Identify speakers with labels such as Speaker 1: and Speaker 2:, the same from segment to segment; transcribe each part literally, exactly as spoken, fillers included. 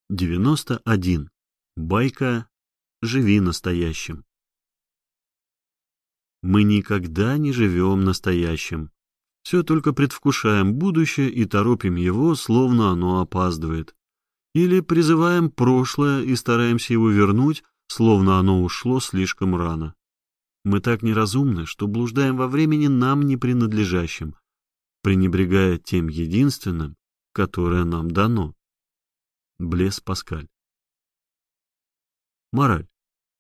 Speaker 1: девяносто один. Байка «Живи настоящим». Мы никогда не живем настоящим. Все только предвкушаем будущее и торопим его, словно оно опаздывает. Или призываем прошлое и стараемся его вернуть, словно оно ушло слишком рано. Мы так неразумны, что блуждаем во времени нам не принадлежащим, пренебрегая тем единственным, которое нам дано. Блез Паскаль. Мораль.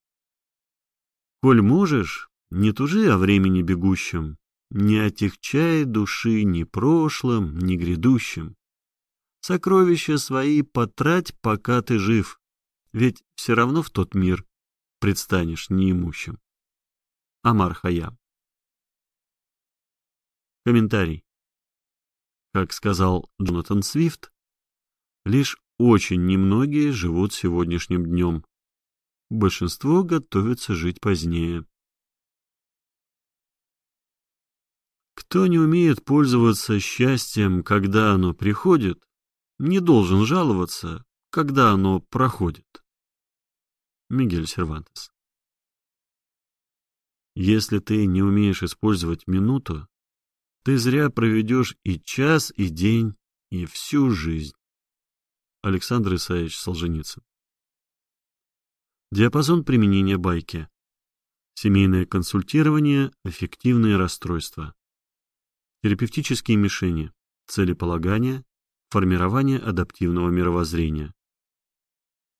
Speaker 1: Коль можешь, не тужи о времени бегущем, не отягчай души ни прошлым, ни грядущим. Сокровища свои потрать, пока ты жив, ведь все равно в тот мир предстанешь неимущим. Омар Хайям. Комментарий. Как сказал Джонатан Свифт, лишь очень немногие живут сегодняшним днем. Большинство готовится жить позднее. Кто не умеет пользоваться счастьем, когда оно приходит, не должен жаловаться, когда оно проходит. Мигель Сервантес. Если ты не умеешь использовать минуту, ты зря проведешь и час, и день, и всю жизнь. Александр Исаевич Солженицын. Диапазон применения байки. Семейное консультирование, аффективные расстройства. Терапевтические мишени, целеполагание, формирование адаптивного мировоззрения.